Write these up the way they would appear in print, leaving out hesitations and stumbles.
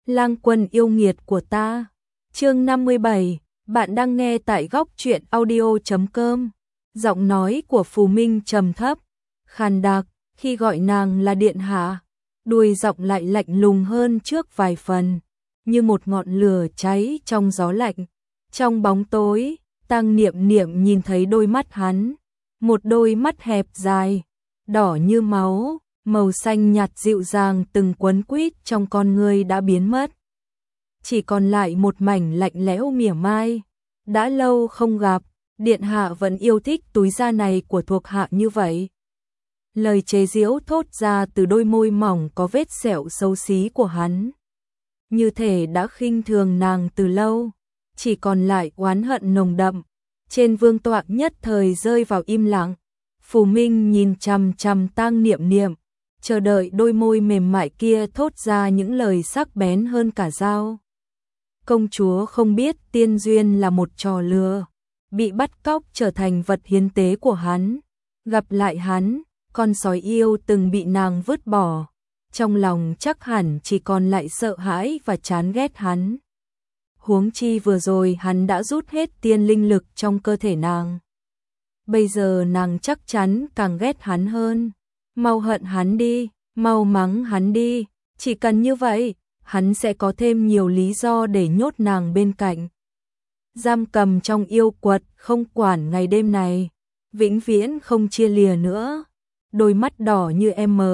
Lang Quân yêu nghiệt của ta. Chương 57, bạn đang nghe tại góc truyện audio.com. Giọng nói của Phù Minh trầm thấp, khàn đặc, khi gọi nàng là điện hạ, đuôi giọng lại lạnh lùng hơn trước vài phần, như một ngọn lửa cháy trong gió lạnh. Trong bóng tối, Tang Niệm Niệm nhìn thấy đôi mắt hắn, một đôi mắt hẹp dài, đỏ như máu, màu xanh nhạt dịu dàng từng quấn quýt trong con ngươi đã biến mất. Chỉ còn lại một mảnh lạnh lẽo mỉa mai. Đã lâu không gặp, điện hạ vẫn yêu thích túi da này của thuộc hạ như vậy. Lời chế giễu thốt ra từ đôi môi mỏng có vết sẹo xấu xí của hắn. Như thể đã khinh thường nàng từ lâu, chỉ còn lại oán hận nồng đậm. Trên vương tọa nhất thời rơi vào im lặng. Phù Minh nhìn chằm chằm Tang Niệm Niệm, chờ đợi đôi môi mềm mại kia thốt ra những lời sắc bén hơn cả dao. Công chúa không biết tiên duyên là một trò lừa, bị bắt cóc trở thành vật hiến tế của hắn. Gặp lại hắn, con sói yêu từng bị nàng vứt bỏ, trong lòng chắc hẳn chỉ còn lại sợ hãi và chán ghét hắn. Huống chi vừa rồi hắn đã rút hết tiên linh lực trong cơ thể nàng. Bây giờ nàng chắc chắn càng ghét hắn hơn. Mau hận hắn đi, mau mắng hắn đi, chỉ cần như vậy, hắn sẽ có thêm nhiều lý do để nhốt nàng bên cạnh. Giam cầm trong yêu quật không quản ngày đêm này, vĩnh viễn không chia lìa nữa. Đôi mắt đỏ như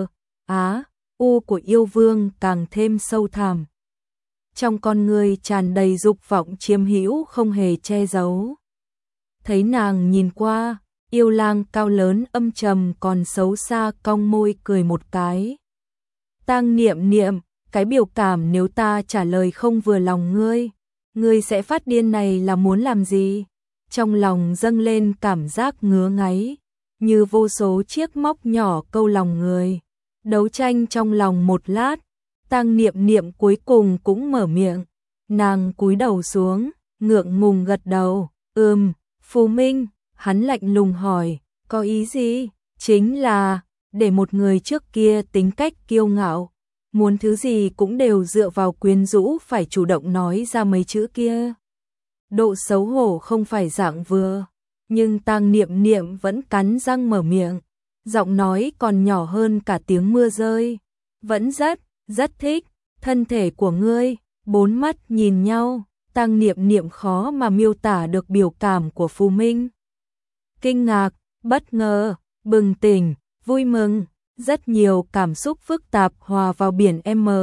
u của yêu vương càng thêm sâu thẳm. Trong con người tràn đầy dục vọng chiếm hữu không hề che giấu. Thấy nàng nhìn qua, yêu lang cao lớn âm trầm còn xấu xa cong môi cười một cái. Tang Niệm Niệm, cái biểu cảm nếu ta trả lời không vừa lòng ngươi sẽ phát điên này là muốn làm gì? Trong lòng dâng lên cảm giác ngứa ngáy, như vô số chiếc móc nhỏ câu lòng người. Đấu tranh trong lòng một lát, Tang Niệm Niệm cuối cùng cũng mở miệng. Nàng cúi đầu xuống, ngượng ngùng gật đầu. Phù Minh, hắn lạnh lùng hỏi, có ý gì? Chính là, để một người trước kia tính cách kiêu ngạo, muốn thứ gì cũng đều dựa vào quyến rũ phải chủ động nói ra mấy chữ kia. Độ xấu hổ không phải dạng vừa, nhưng Tang Niệm Niệm vẫn cắn răng mở miệng, giọng nói còn nhỏ hơn cả tiếng mưa rơi. Vẫn rất thích thân thể của ngươi. Bốn mắt nhìn nhau, Tang Niệm Niệm khó mà miêu tả được biểu cảm của Phù Minh. Kinh ngạc, bất ngờ, bừng tỉnh, vui mừng, rất nhiều cảm xúc phức tạp hòa vào biển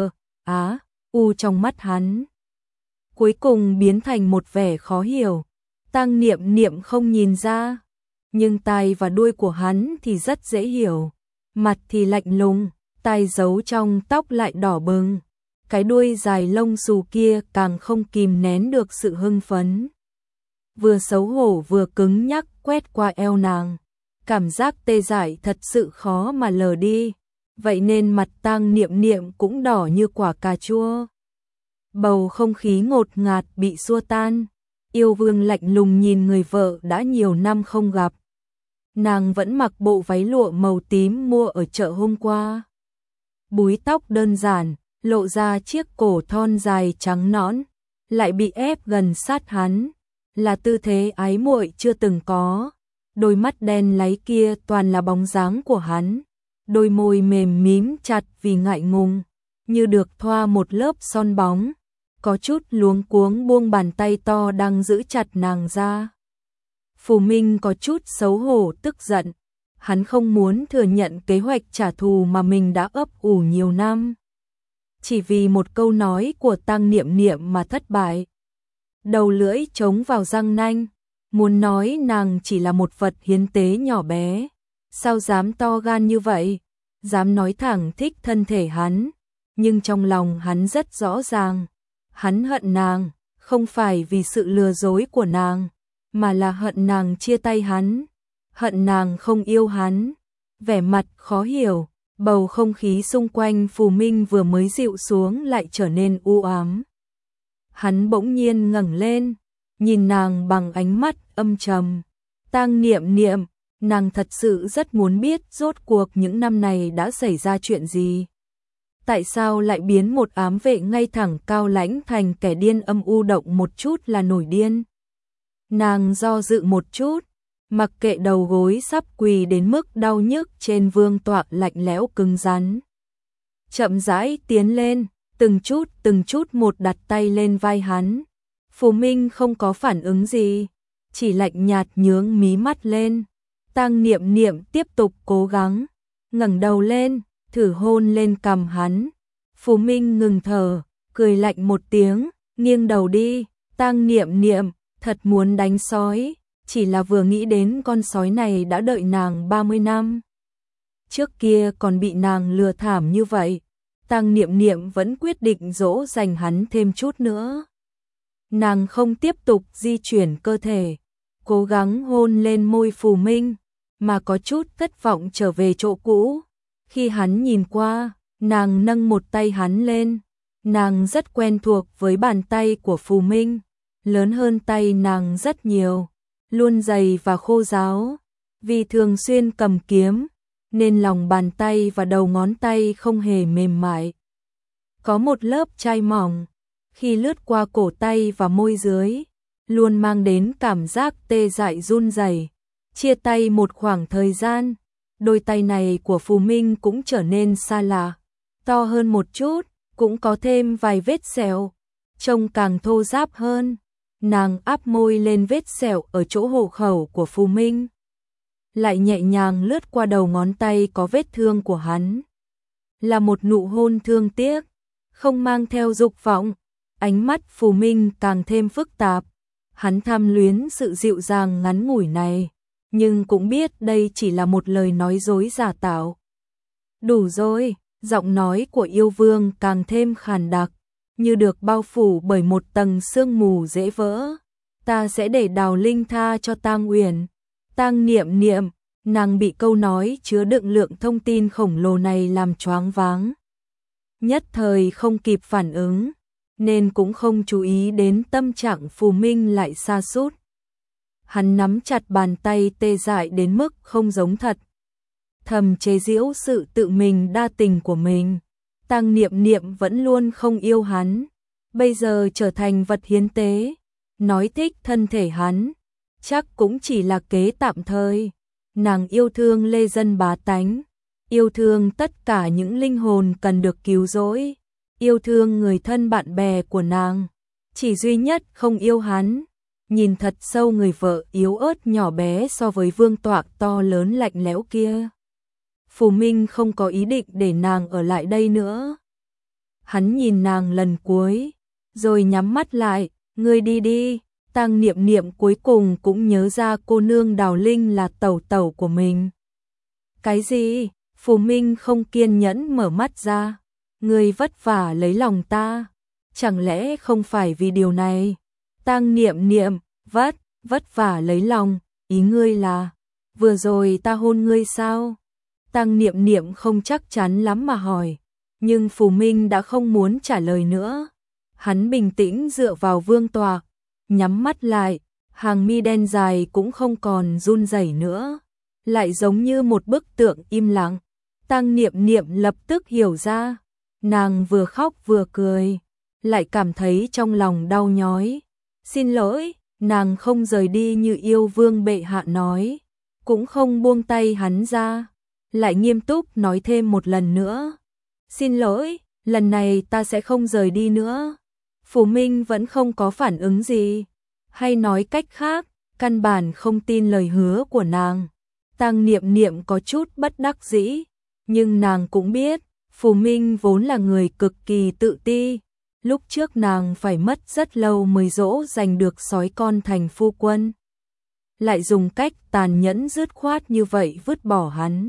trong mắt hắn. Cuối cùng biến thành một vẻ khó hiểu. Tang Niệm Niệm không nhìn ra, nhưng tai và đuôi của hắn thì rất dễ hiểu. Mặt thì lạnh lùng, tai giấu trong tóc lại đỏ bừng. Cái đuôi dài lông xù kia càng không kìm nén được sự hưng phấn. Vừa xấu hổ vừa cứng nhắc quét qua eo nàng. Cảm giác tê dại thật sự khó mà lờ đi. Vậy nên mặt Tang Niệm Niệm cũng đỏ như quả cà chua. Bầu không khí ngột ngạt bị xua tan. Yêu vương lạnh lùng nhìn người vợ đã nhiều năm không gặp. Nàng vẫn mặc bộ váy lụa màu tím mua ở chợ hôm qua. Búi tóc đơn giản, lộ ra chiếc cổ thon dài trắng nõn, lại bị ép gần sát hắn, là tư thế ái muội chưa từng có. Đôi mắt đen láy kia toàn là bóng dáng của hắn, đôi môi mềm mím chặt vì ngại ngùng, như được thoa một lớp son bóng, có chút luống cuống buông bàn tay to đang giữ chặt nàng ra. Phù Minh có chút xấu hổ tức giận, hắn không muốn thừa nhận kế hoạch trả thù mà mình đã ấp ủ nhiều năm. Chỉ vì một câu nói của Tang Niệm Niệm mà thất bại. Đầu lưỡi trống vào răng nanh, muốn nói nàng chỉ là một vật hiến tế nhỏ bé. Sao dám to gan như vậy, dám nói thẳng thích thân thể hắn. Nhưng trong lòng hắn rất rõ ràng, hắn hận nàng, không phải vì sự lừa dối của nàng, mà là hận nàng chia tay hắn, hận nàng không yêu hắn. Vẻ mặt khó hiểu, bầu không khí xung quanh Phù Minh vừa mới dịu xuống lại trở nên u ám. Hắn bỗng nhiên ngẩng lên, nhìn nàng bằng ánh mắt âm trầm. Tang Niệm Niệm, nàng thật sự rất muốn biết rốt cuộc những năm này đã xảy ra chuyện gì. Tại sao lại biến một ám vệ ngay thẳng cao lãnh thành kẻ điên âm u, động một chút là nổi điên? Nàng do dự một chút, mặc kệ đầu gối sắp quỳ đến mức đau nhức trên vương tọa lạnh lẽo cứng rắn. Chậm rãi tiến lên, từng chút một đặt tay lên vai hắn. Phù Minh không có phản ứng gì, chỉ lạnh nhạt nhướng mí mắt lên. Tang Niệm Niệm tiếp tục cố gắng, ngẩng đầu lên, thử hôn lên cằm hắn. Phù Minh ngừng thở, cười lạnh một tiếng, nghiêng đầu đi. Tang Niệm Niệm thật muốn đánh sói, chỉ là vừa nghĩ đến con sói này đã đợi nàng 30 năm. Trước kia còn bị nàng lừa thảm như vậy, Tang Niệm Niệm vẫn quyết định dỗ dành hắn thêm chút nữa. Nàng không tiếp tục di chuyển cơ thể, cố gắng hôn lên môi Phù Minh, mà có chút thất vọng trở về chỗ cũ. Khi hắn nhìn qua, nàng nâng một tay hắn lên. Nàng rất quen thuộc với bàn tay của Phù Minh, lớn hơn tay nàng rất nhiều, luôn dày và khô ráo. Vì thường xuyên cầm kiếm, nên lòng bàn tay và đầu ngón tay không hề mềm mại. Có một lớp chai mỏng, khi lướt qua cổ tay và môi dưới, luôn mang đến cảm giác tê dại run rẩy. Chia tay một khoảng thời gian, đôi tay này của Phù Minh cũng trở nên xa lạ, to hơn một chút, cũng có thêm vài vết sẹo, trông càng thô ráp hơn. Nàng áp môi lên vết sẹo ở chỗ hộ khẩu của Phù Minh, lại nhẹ nhàng lướt qua đầu ngón tay có vết thương của hắn. Là một nụ hôn thương tiếc, không mang theo dục vọng. Ánh mắt Phù Minh càng thêm phức tạp. Hắn tham luyến sự dịu dàng ngắn ngủi này, nhưng cũng biết đây chỉ là một lời nói dối giả tạo. Đủ rồi, giọng nói của yêu vương càng thêm khàn đặc, như được bao phủ bởi một tầng sương mù dễ vỡ. Ta sẽ để Đào Linh tha cho Tang Uyển. Tang Niệm Niệm, nàng bị câu nói chứa đựng lượng thông tin khổng lồ này làm choáng váng. Nhất thời không kịp phản ứng, nên cũng không chú ý đến tâm trạng Phù Minh lại sa sút. Hắn nắm chặt bàn tay tê dại đến mức không giống thật, thầm chế giễu sự tự mình đa tình của mình. Tang Niệm Niệm vẫn luôn không yêu hắn, bây giờ trở thành vật hiến tế, nói thích thân thể hắn, chắc cũng chỉ là kế tạm thời. Nàng yêu thương lê dân bá tánh, yêu thương tất cả những linh hồn cần được cứu rỗi, yêu thương người thân bạn bè của nàng, chỉ duy nhất không yêu hắn. Nhìn thật sâu người vợ yếu ớt nhỏ bé so với vương tọa to lớn lạnh lẽo kia. Phù Minh không có ý định để nàng ở lại đây nữa. Hắn nhìn nàng lần cuối, rồi nhắm mắt lại, ngươi đi đi. Tang Niệm Niệm cuối cùng cũng nhớ ra cô nương Đào Linh là tẩu tẩu của mình. Cái gì? Phù Minh không kiên nhẫn mở mắt ra. Ngươi vất vả lấy lòng ta, chẳng lẽ không phải vì điều này? Tang Niệm Niệm, vất vả lấy lòng, ý ngươi là vừa rồi ta hôn ngươi sao? Tang Niệm Niệm không chắc chắn lắm mà hỏi, nhưng Phù Minh đã không muốn trả lời nữa. Hắn bình tĩnh dựa vào vương tọa, nhắm mắt lại, hàng mi đen dài cũng không còn run rẩy nữa, lại giống như một bức tượng im lặng. Tang Niệm Niệm lập tức hiểu ra, nàng vừa khóc vừa cười, lại cảm thấy trong lòng đau nhói. Xin lỗi, nàng không rời đi như yêu vương bệ hạ nói, cũng không buông tay hắn ra, lại nghiêm túc nói thêm một lần nữa. Xin lỗi, lần này ta sẽ không rời đi nữa. Phù Minh vẫn không có phản ứng gì, hay nói cách khác, căn bản không tin lời hứa của nàng. Tang Niệm Niệm có chút bất đắc dĩ, nhưng nàng cũng biết, Phù Minh vốn là người cực kỳ tự ti. Lúc trước nàng phải mất rất lâu mới dỗ dành được sói con thành phu quân, lại dùng cách tàn nhẫn dứt khoát như vậy vứt bỏ hắn.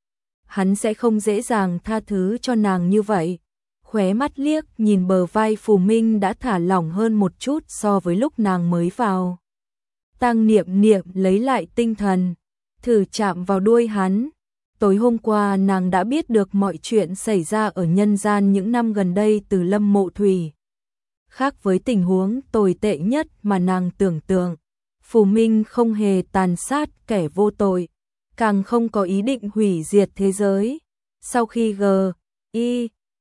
Hắn sẽ không dễ dàng tha thứ cho nàng như vậy. Khóe mắt liếc nhìn bờ vai Phù Minh đã thả lỏng hơn một chút so với lúc nàng mới vào. Tang Niệm Niệm lấy lại tinh thần, thử chạm vào đuôi hắn. Tối hôm qua nàng đã biết được mọi chuyện xảy ra ở nhân gian những năm gần đây từ Lâm Mộ Thủy. Khác với tình huống tồi tệ nhất mà nàng tưởng tượng, Phù Minh không hề tàn sát kẻ vô tội, càng không có ý định hủy diệt thế giới. Sau khi G.I.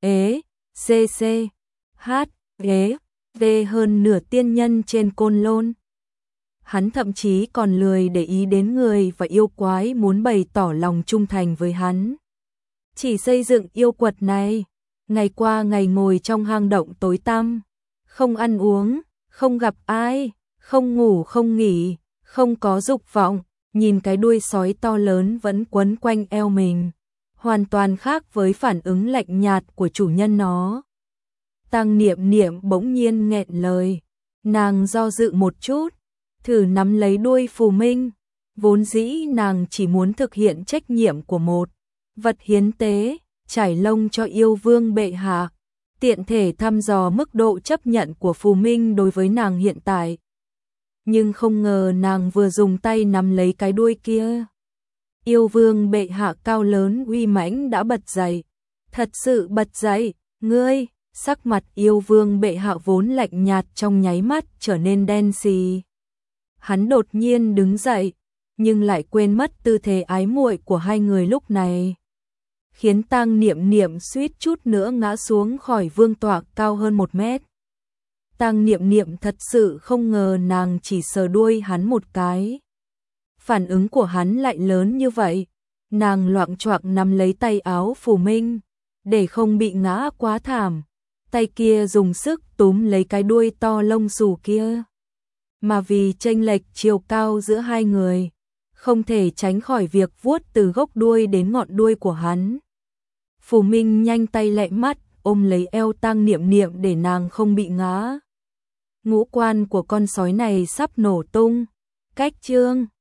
ế, cc, h, ế, v hơn nửa tiên nhân trên Côn Lôn. Hắn thậm chí còn lười để ý đến người và yêu quái muốn bày tỏ lòng trung thành với hắn. Chỉ xây dựng yêu quật này, ngày qua ngày ngồi trong hang động tối tăm, không ăn uống, không gặp ai, không ngủ không nghỉ, không có dục vọng, nhìn cái đuôi sói to lớn vẫn quấn quanh eo mình, hoàn toàn khác với phản ứng lạnh nhạt của chủ nhân nó. Tang Niệm Niệm bỗng nhiên nghẹn lời, nàng do dự một chút, thử nắm lấy đuôi Phù Minh, vốn dĩ nàng chỉ muốn thực hiện trách nhiệm của một vật hiến tế, trải lông cho yêu vương bệ hạ, tiện thể thăm dò mức độ chấp nhận của Phù Minh đối với nàng hiện tại. Nhưng không ngờ nàng vừa dùng tay nắm lấy cái đuôi kia. Yêu vương bệ hạ cao lớn uy mãnh đã bật dậy, thật sự bật dậy, ngươi, sắc mặt yêu vương bệ hạ vốn lạnh nhạt trong nháy mắt trở nên đen xì. Hắn đột nhiên đứng dậy, nhưng lại quên mất tư thế ái muội của hai người lúc này, khiến Tang Niệm Niệm suýt chút nữa ngã xuống khỏi vương tọa cao hơn 1 mét. Tang Niệm Niệm thật sự không ngờ nàng chỉ sờ đuôi hắn một cái, phản ứng của hắn lại lớn như vậy. Nàng loạng choạng nắm lấy tay áo Phù Minh, để không bị ngã quá thảm, tay kia dùng sức túm lấy cái đuôi to lông xù kia. Mà vì chênh lệch chiều cao giữa hai người, không thể tránh khỏi việc vuốt từ gốc đuôi đến ngọn đuôi của hắn. Phù Minh nhanh tay lẹ mắt, ôm lấy eo Tang Niệm Niệm để nàng không bị ngã. Ngũ quan của con sói này sắp nổ tung. Cách chương